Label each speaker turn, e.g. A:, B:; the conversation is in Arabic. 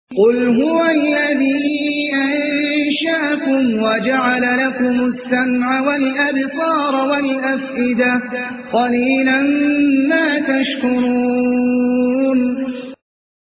A: قل هو الذي أنشأكم وجعل لكم السمع والأبصار والأفئدة قليلا ما تشكرون